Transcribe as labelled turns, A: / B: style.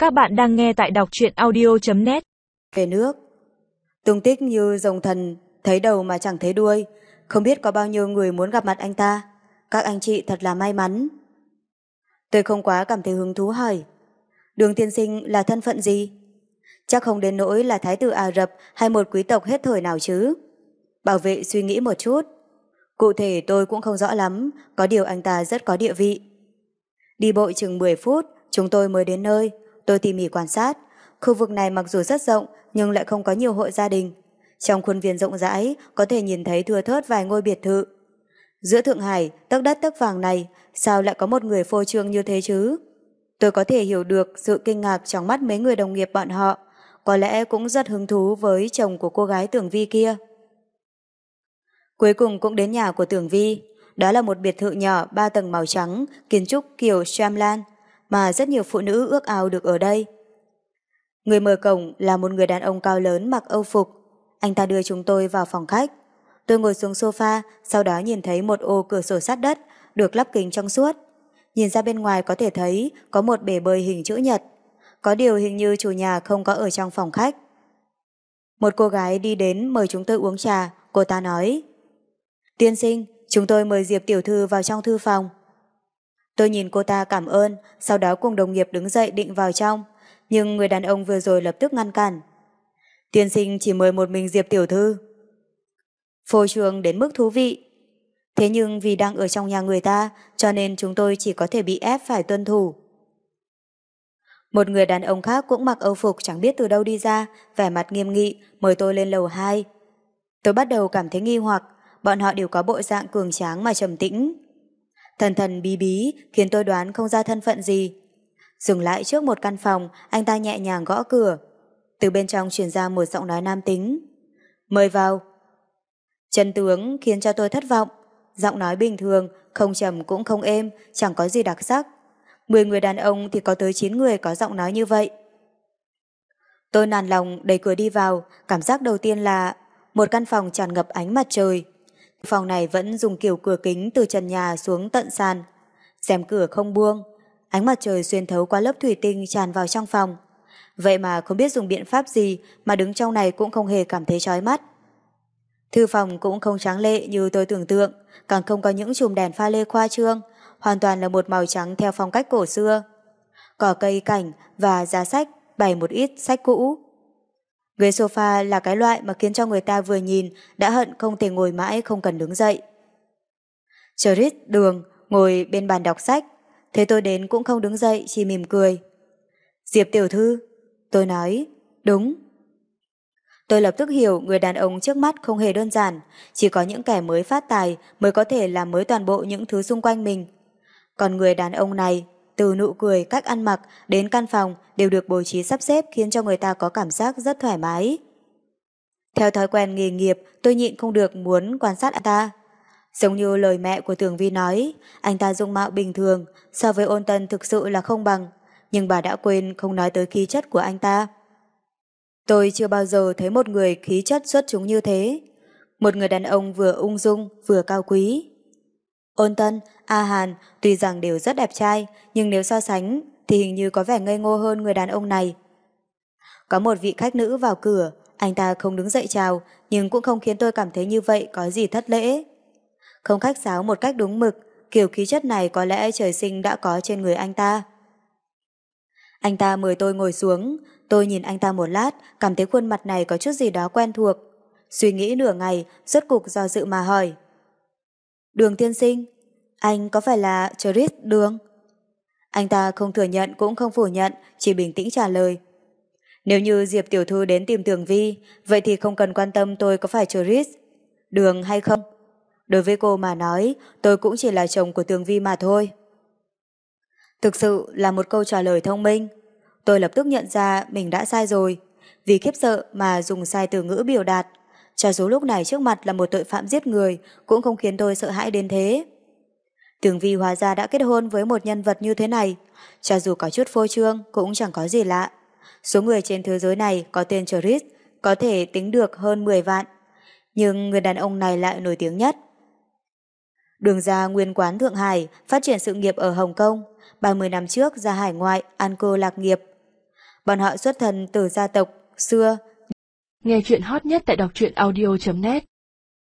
A: Các bạn đang nghe tại đọc truyện audio.net.
B: Về nước, tung tích như rồng thần, thấy đầu mà chẳng thấy đuôi, không biết có bao nhiêu người muốn gặp mặt anh ta. Các anh chị thật là may mắn. Tôi không quá cảm thấy hứng thú hỏi, Đường tiên sinh là thân phận gì? Chắc không đến nỗi là thái tử Ả Rập hay một quý tộc hết thời nào chứ? Bảo vệ suy nghĩ một chút. Cụ thể tôi cũng không rõ lắm, có điều anh ta rất có địa vị. Đi bộ chừng 10 phút, chúng tôi mới đến nơi. Tôi tỉ mỉ quan sát. Khu vực này mặc dù rất rộng, nhưng lại không có nhiều hộ gia đình. Trong khuôn viên rộng rãi, có thể nhìn thấy thưa thớt vài ngôi biệt thự. Giữa Thượng Hải, tấc đất tấc vàng này, sao lại có một người phô trương như thế chứ? Tôi có thể hiểu được sự kinh ngạc trong mắt mấy người đồng nghiệp bọn họ. Có lẽ cũng rất hứng thú với chồng của cô gái Tưởng Vi kia. Cuối cùng cũng đến nhà của Tưởng Vi. Đó là một biệt thự nhỏ 3 tầng màu trắng, kiến trúc kiểu Shyamalan, mà rất nhiều phụ nữ ước ao được ở đây. Người mở cổng là một người đàn ông cao lớn mặc âu phục. Anh ta đưa chúng tôi vào phòng khách. Tôi ngồi xuống sofa, sau đó nhìn thấy một ô cửa sổ sát đất, được lắp kính trong suốt. Nhìn ra bên ngoài có thể thấy có một bể bơi hình chữ nhật. Có điều hình như chủ nhà không có ở trong phòng khách. Một cô gái đi đến mời chúng tôi uống trà, cô ta nói: "Tiên sinh, chúng tôi mời Diệp tiểu thư vào trong thư phòng." Tôi nhìn cô ta cảm ơn, sau đó cùng đồng nghiệp đứng dậy định vào trong, nhưng người đàn ông vừa rồi lập tức ngăn cản. "Tiên sinh chỉ mời một mình Diệp tiểu thư." Phô trương đến mức thú vị. Thế nhưng vì đang ở trong nhà người ta, cho nên chúng tôi chỉ có thể bị ép phải tuân thủ. Một người đàn ông khác cũng mặc âu phục chẳng biết từ đâu đi ra, vẻ mặt nghiêm nghị, mời tôi lên lầu 2. Tôi bắt đầu cảm thấy nghi hoặc, bọn họ đều có bộ dạng cường tráng mà trầm tĩnh. Thần thần bí bí khiến tôi đoán không ra thân phận gì. Dừng lại trước một căn phòng, anh ta nhẹ nhàng gõ cửa. Từ bên trong truyền ra một giọng nói nam tính: "Mời vào." Chân tướng khiến cho tôi thất vọng. Giọng nói bình thường, không trầm cũng không êm, chẳng có gì đặc sắc. 10 người đàn ông thì có tới 9 người có giọng nói như vậy. Tôi nản lòng đẩy cửa đi vào, cảm giác đầu tiên là một căn phòng tràn ngập ánh mặt trời. Phòng này vẫn dùng kiểu cửa kính từ trần nhà xuống tận sàn. Rèm cửa không buông, ánh mặt trời xuyên thấu qua lớp thủy tinh tràn vào trong phòng. Vậy mà không biết dùng biện pháp gì mà đứng trong này cũng không hề cảm thấy chói mắt. Thư phòng cũng không tráng lệ như tôi tưởng tượng, càng không có những chùm đèn pha lê khoa trương, hoàn toàn là một màu trắng theo phong cách cổ xưa. Cỏ cây cảnh và giá sách bày một ít sách cũ. Ghế sofa là cái loại mà khiến cho người ta vừa nhìn đã hận không thể ngồi mãi không cần đứng dậy. Chris Đường ngồi bên bàn đọc sách, thế tôi đến cũng không đứng dậy, chỉ mỉm cười. "Diệp tiểu thư." Tôi nói. "Đúng." Tôi lập tức hiểu người đàn ông trước mắt không hề đơn giản, chỉ có những kẻ mới phát tài mới có thể làm mới toàn bộ những thứ xung quanh mình. Còn người đàn ông này, từ nụ cười, cách ăn mặc đến căn phòng đều được bố trí sắp xếp khiến cho người ta có cảm giác rất thoải mái. Theo thói quen nghề nghiệp, tôi nhịn không được muốn quan sát anh ta. Giống như lời mẹ của Tường Vi nói, anh ta dung mạo bình thường, so với Ôn Tân thực sự là không bằng, nhưng bà đã quên không nói tới khí chất của anh ta. Tôi chưa bao giờ thấy một người khí chất xuất chúng như thế. Một người đàn ông vừa ung dung, vừa cao quý. Ôn Tân, A Hàn tuy rằng đều rất đẹp trai, nhưng nếu so sánh thì hình như có vẻ ngây ngô hơn người đàn ông này. Có một vị khách nữ vào cửa, anh ta không đứng dậy chào, nhưng cũng không khiến tôi cảm thấy như vậy có gì thất lễ. Không khách sáo một cách đúng mực, kiểu khí chất này có lẽ trời sinh đã có trên người anh ta. Anh ta mời tôi ngồi xuống, tôi nhìn anh ta một lát, cảm thấy khuôn mặt này có chút gì đó quen thuộc. Suy nghĩ nửa ngày, rốt cục do dự mà hỏi: "Đường tiên sinh, anh có phải là Chris Đường?" Anh ta không thừa nhận cũng không phủ nhận, chỉ bình tĩnh trả lời: "Nếu như Diệp tiểu thư đến tìm Tường Vi, vậy thì không cần quan tâm tôi có phải Chris Đường hay không. Đối với cô mà nói, tôi cũng chỉ là chồng của Tường Vi mà thôi." Thực sự là một câu trả lời thông minh. Tôi lập tức nhận ra mình đã sai rồi, vì khiếp sợ mà dùng sai từ ngữ biểu đạt. Cho dù lúc này trước mặt là một tội phạm giết người, cũng không khiến tôi sợ hãi đến thế. Tường Vi hóa ra đã kết hôn với một nhân vật như thế này, cho dù có chút phô trương cũng chẳng có gì lạ. Số người trên thế giới này có tên Chris có thể tính được hơn 10 vạn, nhưng người đàn ông này lại nổi tiếng nhất. Đường ra nguyên quán Thượng Hải, phát triển sự nghiệp ở Hồng Kông, 30 năm trước ra hải ngoại ăn cư lạc nghiệp. Bọn họ xuất thân từ gia tộc xưa.
C: Nghe chuyện hot nhất tại đọc truyện audio.net